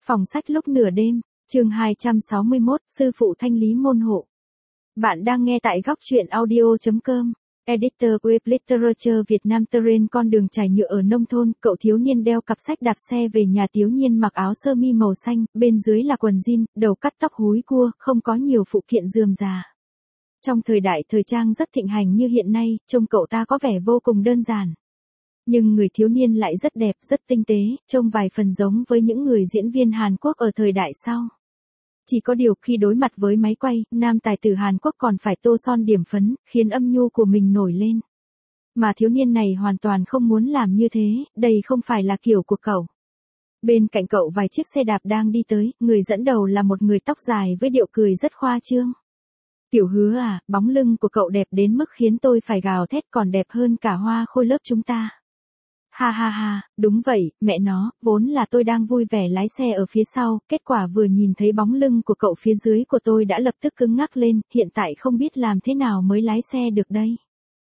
Phòng sách lúc nửa đêm, chương 261, sư phụ thanh lý môn hộ. Bạn đang nghe tại góc truyện audio.com. Editor Web Literature Việt Nam Terrain. Con đường trải nhựa ở nông thôn, cậu thiếu niên đeo cặp sách đạp xe về nhà. Thiếu niên mặc áo sơ mi màu xanh, bên dưới là quần jean, đầu cắt tóc húi cua, không có nhiều phụ kiện rườm rà. Trong thời đại thời trang rất thịnh hành như hiện nay, trông cậu ta có vẻ vô cùng đơn giản. Nhưng người thiếu niên lại rất đẹp, rất tinh tế, trông vài phần giống với những người diễn viên Hàn Quốc ở thời đại sau. Chỉ có điều khi đối mặt với máy quay, nam tài tử Hàn Quốc còn phải tô son điểm phấn, khiến âm nhu của mình nổi lên. Mà thiếu niên này hoàn toàn không muốn làm như thế, đây không phải là kiểu của cậu. Bên cạnh cậu vài chiếc xe đạp đang đi tới, người dẫn đầu là một người tóc dài với điệu cười rất khoa trương. Tiểu Hứa à, bóng lưng của cậu đẹp đến mức khiến tôi phải gào thét, còn đẹp hơn cả Hoa Khôi lớp chúng ta. Ha ha ha, đúng vậy, mẹ nó, vốn là tôi đang vui vẻ lái xe ở phía sau, kết quả vừa nhìn thấy bóng lưng của cậu phía dưới của tôi đã lập tức cứng ngắc lên, hiện tại không biết làm thế nào mới lái xe được đây.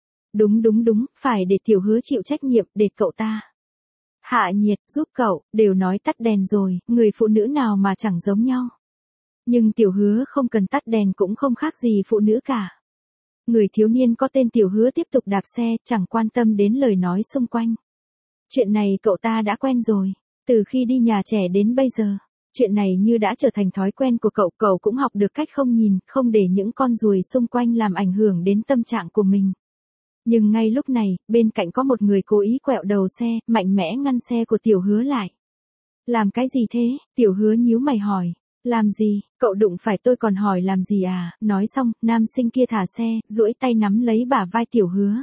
Đúng, phải để Tiểu Hứa chịu trách nhiệm, để cậu ta hạ nhiệt, giúp cậu, đều nói tắt đèn rồi, người phụ nữ nào mà chẳng giống nhau. Nhưng Tiểu Hứa không cần tắt đèn cũng không khác gì phụ nữ cả. Người thiếu niên có tên Tiểu Hứa tiếp tục đạp xe, chẳng quan tâm đến lời nói xung quanh. Chuyện này cậu ta đã quen rồi, từ khi đi nhà trẻ đến bây giờ. Chuyện này như đã trở thành thói quen của cậu cũng học được cách không nhìn, không để những con ruồi xung quanh làm ảnh hưởng đến tâm trạng của mình. Nhưng ngay lúc này, bên cạnh có một người cố ý quẹo đầu xe, mạnh mẽ ngăn xe của Tiểu Hứa lại. Làm cái gì thế? Tiểu Hứa nhíu mày hỏi. Làm gì? Cậu đụng phải tôi còn hỏi làm gì à? Nói xong, nam sinh kia thả xe, duỗi tay nắm lấy bả vai Tiểu Hứa.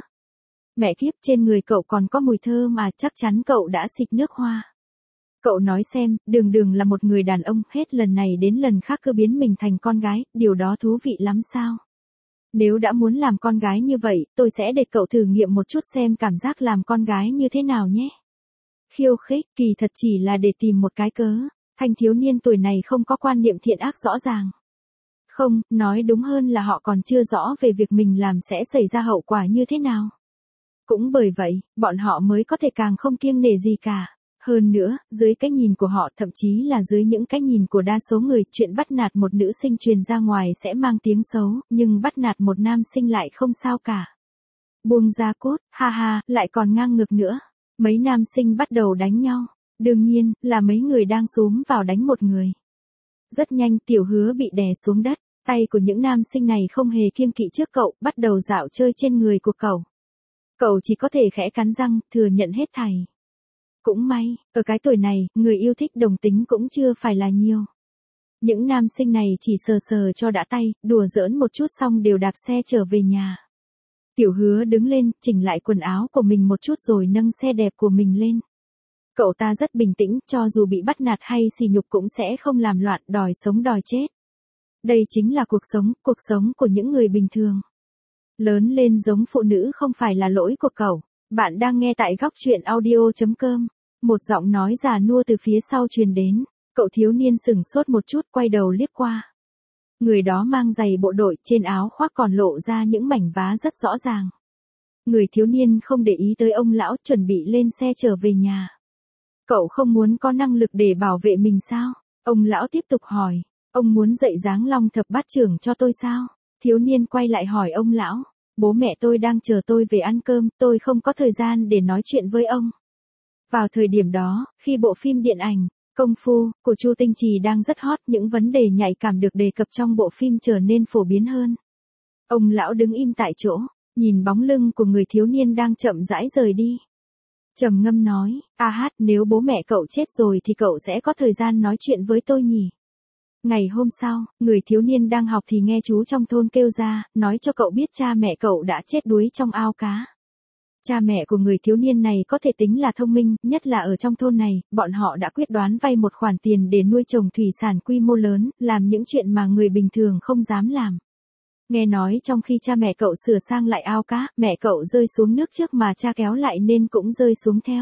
Mẹ kiếp, trên người cậu còn có mùi thơm mà, chắc chắn cậu đã xịt nước hoa. Cậu nói xem, đường là một người đàn ông, hết lần này đến lần khác cứ biến mình thành con gái, điều đó thú vị lắm sao? Nếu đã muốn làm con gái như vậy, tôi sẽ để cậu thử nghiệm một chút xem cảm giác làm con gái như thế nào nhé. Khiêu khích, kỳ thật chỉ là để tìm một cái cớ. Thanh thiếu niên tuổi này không có quan niệm thiện ác rõ ràng. Không, nói đúng hơn là họ còn chưa rõ về việc mình làm sẽ xảy ra hậu quả như thế nào. Cũng bởi vậy, bọn họ mới có thể càng không kiêng nể gì cả. Hơn nữa, dưới cái nhìn của họ, thậm chí là dưới những cái nhìn của đa số người, chuyện bắt nạt một nữ sinh truyền ra ngoài sẽ mang tiếng xấu, nhưng bắt nạt một nam sinh lại không sao cả. Buông ra cốt, ha ha, lại còn ngang ngược nữa. Mấy nam sinh bắt đầu đánh nhau. Đương nhiên, là mấy người đang xúm vào đánh một người. Rất nhanh, Tiểu Hứa bị đè xuống đất, tay của những nam sinh này không hề kiêng kỵ trước cậu, bắt đầu dạo chơi trên người của cậu. Cậu chỉ có thể khẽ cắn răng, thừa nhận hết thảy. Cũng may, ở cái tuổi này, người yêu thích đồng tính cũng chưa phải là nhiều. Những nam sinh này chỉ sờ cho đã tay, đùa giỡn một chút xong đều đạp xe trở về nhà. Tiểu Hứa đứng lên, chỉnh lại quần áo của mình một chút rồi nâng xe đẹp của mình lên. Cậu ta rất bình tĩnh, cho dù bị bắt nạt hay sỉ nhục cũng sẽ không làm loạn, đòi sống đòi chết. Đây chính là cuộc sống của những người bình thường. Lớn lên giống phụ nữ không phải là lỗi của cậu. Bạn đang nghe tại góc truyện audio.com. Một giọng nói già nua từ phía sau truyền đến. Cậu thiếu niên sửng sốt một chút, quay đầu liếc qua. Người đó mang giày bộ đội, trên áo khoác còn lộ ra những mảnh vá rất rõ ràng. Người thiếu niên không để ý tới ông lão, chuẩn bị lên xe trở về nhà. Cậu không muốn có năng lực để bảo vệ mình sao? Ông lão tiếp tục hỏi. Ông muốn dạy dáng Long Thập Bát Trưởng cho tôi sao? Thiếu niên quay lại hỏi ông lão. Bố mẹ tôi đang chờ tôi về ăn cơm, tôi không có thời gian để nói chuyện với ông. Vào thời điểm đó, khi bộ phim điện ảnh Công Phu của Chu Tinh Trì đang rất hot, những vấn đề nhạy cảm được đề cập trong bộ phim trở nên phổ biến hơn. Ông lão đứng im tại chỗ, nhìn bóng lưng của người thiếu niên đang chậm rãi rời đi. Trầm ngâm nói, nếu bố mẹ cậu chết rồi thì cậu sẽ có thời gian nói chuyện với tôi nhỉ? Ngày hôm sau, người thiếu niên đang học thì nghe chú trong thôn kêu ra, nói cho cậu biết cha mẹ cậu đã chết đuối trong ao cá. Cha mẹ của người thiếu niên này có thể tính là thông minh, nhất là ở trong thôn này, bọn họ đã quyết đoán vay một khoản tiền để nuôi trồng thủy sản quy mô lớn, làm những chuyện mà người bình thường không dám làm. Nghe nói trong khi cha mẹ cậu sửa sang lại ao cá, mẹ cậu rơi xuống nước trước mà cha kéo lại nên cũng rơi xuống theo.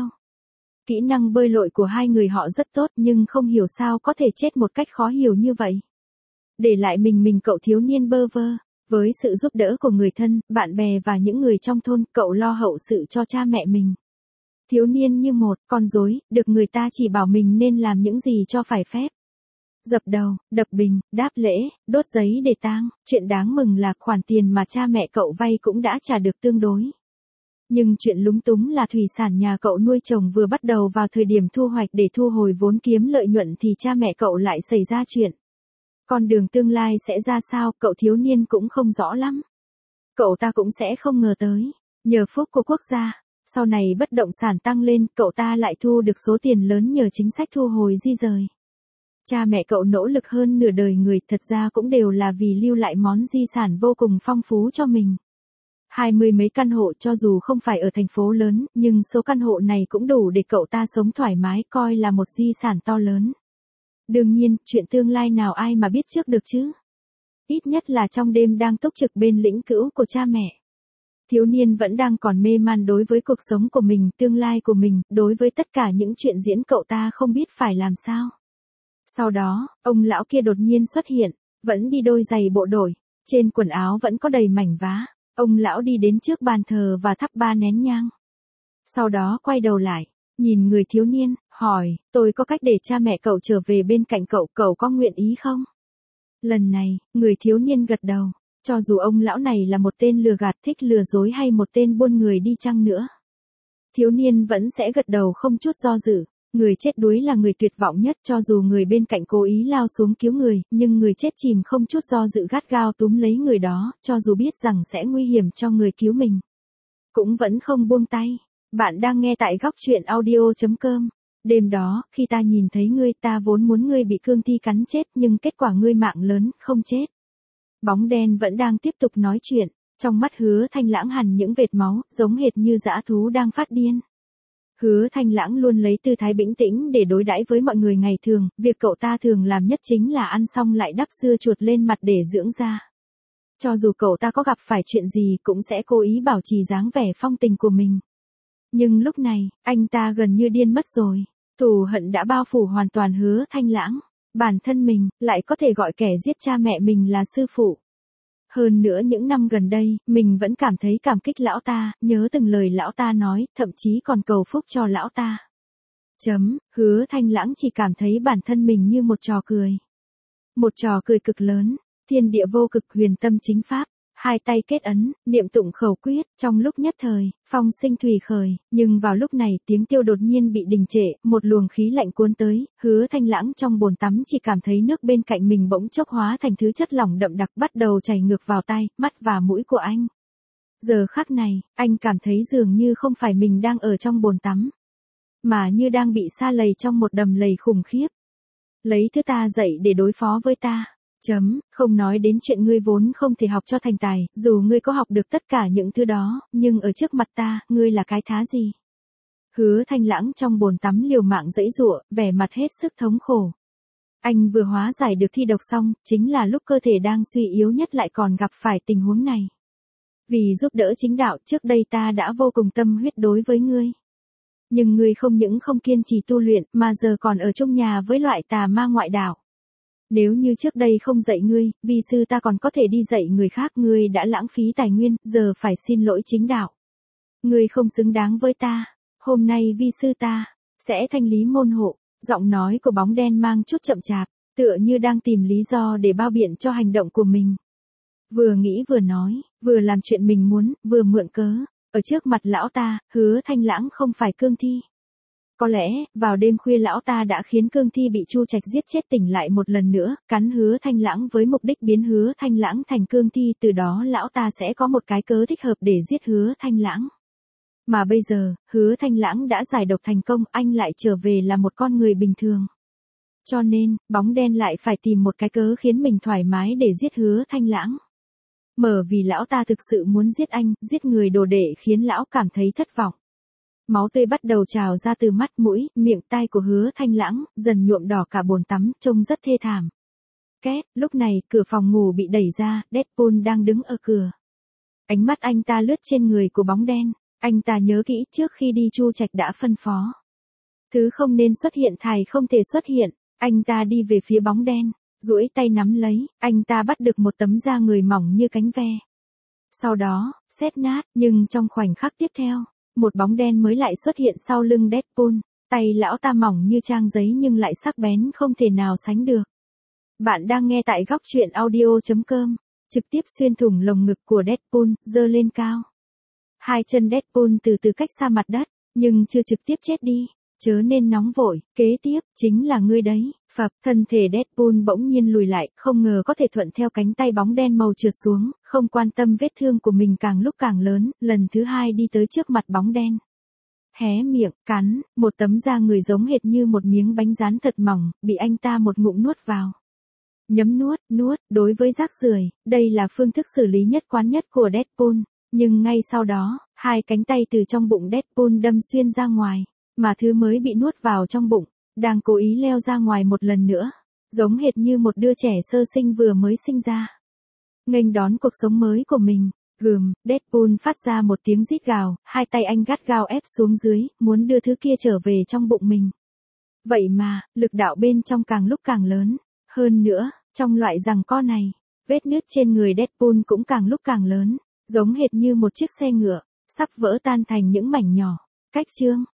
Kỹ năng bơi lội của hai người họ rất tốt nhưng không hiểu sao có thể chết một cách khó hiểu như vậy. Để lại mình cậu thiếu niên bơ vơ. Với sự giúp đỡ của người thân, bạn bè và những người trong thôn, cậu lo hậu sự cho cha mẹ mình. Thiếu niên như một con rối, được người ta chỉ bảo mình nên làm những gì cho phải phép. Dập đầu, đập bình, đáp lễ, đốt giấy để tang, chuyện đáng mừng là khoản tiền mà cha mẹ cậu vay cũng đã trả được tương đối. Nhưng chuyện lúng túng là thủy sản nhà cậu nuôi trồng vừa bắt đầu vào thời điểm thu hoạch để thu hồi vốn kiếm lợi nhuận thì cha mẹ cậu lại xảy ra chuyện. Con đường tương lai sẽ ra sao, cậu thiếu niên cũng không rõ lắm. Cậu ta cũng sẽ không ngờ tới, nhờ phúc của quốc gia, sau này bất động sản tăng lên, cậu ta lại thu được số tiền lớn nhờ chính sách thu hồi di rời. Cha mẹ cậu nỗ lực hơn nửa đời người, thật ra cũng đều là vì lưu lại món di sản vô cùng phong phú cho mình. 20 mấy căn hộ, cho dù không phải ở thành phố lớn, nhưng số căn hộ này cũng đủ để cậu ta sống thoải mái, coi là một di sản to lớn. Đương nhiên, chuyện tương lai nào ai mà biết trước được chứ. Ít nhất là trong đêm đang túc trực bên lĩnh cữu của cha mẹ. Thiếu niên vẫn đang còn mê man đối với cuộc sống của mình, tương lai của mình, đối với tất cả những chuyện diễn cậu ta không biết phải làm sao. Sau đó, ông lão kia đột nhiên xuất hiện, vẫn đi đôi giày bộ đổi, trên quần áo vẫn có đầy mảnh vá. Ông lão đi đến trước bàn thờ và thắp 3 nén nhang. Sau đó quay đầu lại, nhìn người thiếu niên, hỏi, tôi có cách để cha mẹ cậu trở về bên cạnh cậu, cậu có nguyện ý không? Lần này, người thiếu niên gật đầu, cho dù ông lão này là một tên lừa gạt thích lừa dối hay một tên buôn người đi chăng nữa. Thiếu niên vẫn sẽ gật đầu không chút do dự. Người chết đuối là người tuyệt vọng nhất, cho dù người bên cạnh cố ý lao xuống cứu người, nhưng người chết chìm không chút do dự gắt gao túm lấy người đó, cho dù biết rằng sẽ nguy hiểm cho người cứu mình. Cũng vẫn không buông tay. Bạn đang nghe tại góc truyện audio.com. Đêm đó, khi ta nhìn thấy ngươi, ta vốn muốn ngươi bị cương thi cắn chết, nhưng kết quả ngươi mạng lớn, không chết. Bóng đen vẫn đang tiếp tục nói chuyện, trong mắt Hứa Thanh Lãng hằn những vệt máu, giống hệt như dã thú đang phát điên. Hứa Thanh Lãng luôn lấy tư thái bình tĩnh để đối đãi với mọi người ngày thường, việc cậu ta thường làm nhất chính là ăn xong lại đắp dưa chuột lên mặt để dưỡng da. Cho dù cậu ta có gặp phải chuyện gì cũng sẽ cố ý bảo trì dáng vẻ phong tình của mình. Nhưng lúc này, anh ta gần như điên mất rồi, thù hận đã bao phủ hoàn toàn Hứa Thanh Lãng, bản thân mình lại có thể gọi kẻ giết cha mẹ mình là sư phụ. Hơn nữa những năm gần đây, mình vẫn cảm thấy cảm kích lão ta, nhớ từng lời lão ta nói, thậm chí còn cầu phúc cho lão ta. Hứa Thanh Lãng chỉ cảm thấy bản thân mình như một trò cười. Một trò cười cực lớn, thiên địa vô cực huyền tâm chính pháp, hai tay kết ấn, niệm tụng khẩu quyết, trong lúc nhất thời, phong sinh thủy khởi, nhưng vào lúc này tiếng tiêu đột nhiên bị đình trệ, một luồng khí lạnh cuốn tới, Hứa Thanh Lãng trong bồn tắm chỉ cảm thấy nước bên cạnh mình bỗng chốc hóa thành thứ chất lỏng đậm đặc bắt đầu chảy ngược vào tai, mắt và mũi của anh. Giờ khắc này, anh cảm thấy dường như không phải mình đang ở trong bồn tắm, mà như đang bị sa lầy trong một đầm lầy khủng khiếp. Lấy thứ ta dạy để đối phó với ta. Không nói đến chuyện ngươi vốn không thể học cho thành tài, dù ngươi có học được tất cả những thứ đó, nhưng ở trước mặt ta, ngươi là cái thá gì? Hứa Thanh Lãng trong bồn tắm liều mạng giãy giụa, vẻ mặt hết sức thống khổ. Anh vừa hóa giải được thi độc xong, chính là lúc cơ thể đang suy yếu nhất lại còn gặp phải tình huống này. Vì giúp đỡ chính đạo, trước đây ta đã vô cùng tâm huyết đối với ngươi. Nhưng ngươi không những không kiên trì tu luyện, mà giờ còn ở chung nhà với loại tà ma ngoại đạo. Nếu như trước đây không dạy ngươi, vi sư ta còn có thể đi dạy người khác, ngươi đã lãng phí tài nguyên, giờ phải xin lỗi chính đạo. Ngươi không xứng đáng với ta, hôm nay vi sư ta sẽ thanh lý môn hộ. Giọng nói của bóng đen mang chút chậm chạp, tựa như đang tìm lý do để bao biện cho hành động của mình. Vừa nghĩ vừa nói, vừa làm chuyện mình muốn, vừa mượn cớ. Ở trước mặt lão ta, Hứa Thanh Lãng không phải cương thi. Có lẽ, vào đêm khuya lão ta đã khiến cương thi bị Chu Trạch giết chết tỉnh lại một lần nữa, cắn Hứa Thanh Lãng với mục đích biến Hứa Thanh Lãng thành cương thi, từ đó lão ta sẽ có một cái cớ thích hợp để giết Hứa Thanh Lãng. Mà bây giờ, Hứa Thanh Lãng đã giải độc thành công, anh lại trở về là một con người bình thường. Cho nên, bóng đen lại phải tìm một cái cớ khiến mình thoải mái để giết Hứa Thanh Lãng. Bởi vì lão ta thực sự muốn giết anh, giết người đồ đệ khiến lão cảm thấy thất vọng. Máu tươi bắt đầu trào ra từ mắt, mũi, miệng, tai của Hứa Thanh Lãng, dần nhuộm đỏ cả bồn tắm, trông rất thê thảm. Két, lúc này, cửa phòng ngủ bị đẩy ra, Deadpool đang đứng ở cửa. Ánh mắt anh ta lướt trên người của bóng đen, anh ta nhớ kỹ trước khi đi Chu Trạch đã phân phó. Thứ không nên xuất hiện thải không thể xuất hiện, anh ta đi về phía bóng đen, duỗi tay nắm lấy, anh ta bắt được một tấm da người mỏng như cánh ve. Sau đó, xét nát, nhưng trong khoảnh khắc tiếp theo, một bóng đen mới lại xuất hiện sau lưng Deadpool, tay lão ta mỏng như trang giấy nhưng lại sắc bén không thể nào sánh được. Bạn đang nghe tại góc chuyện audio.com. Trực tiếp xuyên thủng lồng ngực của Deadpool, giơ lên cao. Hai chân Deadpool từ từ cách xa mặt đất, nhưng chưa trực tiếp chết đi. Chớ nên nóng vội, kế tiếp, chính là ngươi đấy. Phập, thân thể Deadpool bỗng nhiên lùi lại, không ngờ có thể thuận theo cánh tay bóng đen màu trượt xuống, không quan tâm vết thương của mình càng lúc càng lớn, lần thứ hai đi tới trước mặt bóng đen. Hé miệng, cắn, một tấm da người giống hệt như một miếng bánh rán thật mỏng, bị anh ta một ngụm nuốt vào. Nhấm nuốt, đối với rác rưởi, đây là phương thức xử lý nhất quán nhất của Deadpool. Nhưng ngay sau đó, hai cánh tay từ trong bụng Deadpool đâm xuyên ra ngoài, mà thứ mới bị nuốt vào trong bụng, đang cố ý leo ra ngoài một lần nữa, giống hệt như một đứa trẻ sơ sinh vừa mới sinh ra. Nghênh đón cuộc sống mới của mình, Deadpool phát ra một tiếng rít gào, hai tay anh gắt gao ép xuống dưới, muốn đưa thứ kia trở về trong bụng mình. Vậy mà, lực đạo bên trong càng lúc càng lớn. Hơn nữa, trong loại giằng co này, vết nứt trên người Deadpool cũng càng lúc càng lớn, giống hệt như một chiếc xe ngựa, sắp vỡ tan thành những mảnh nhỏ. Cách chương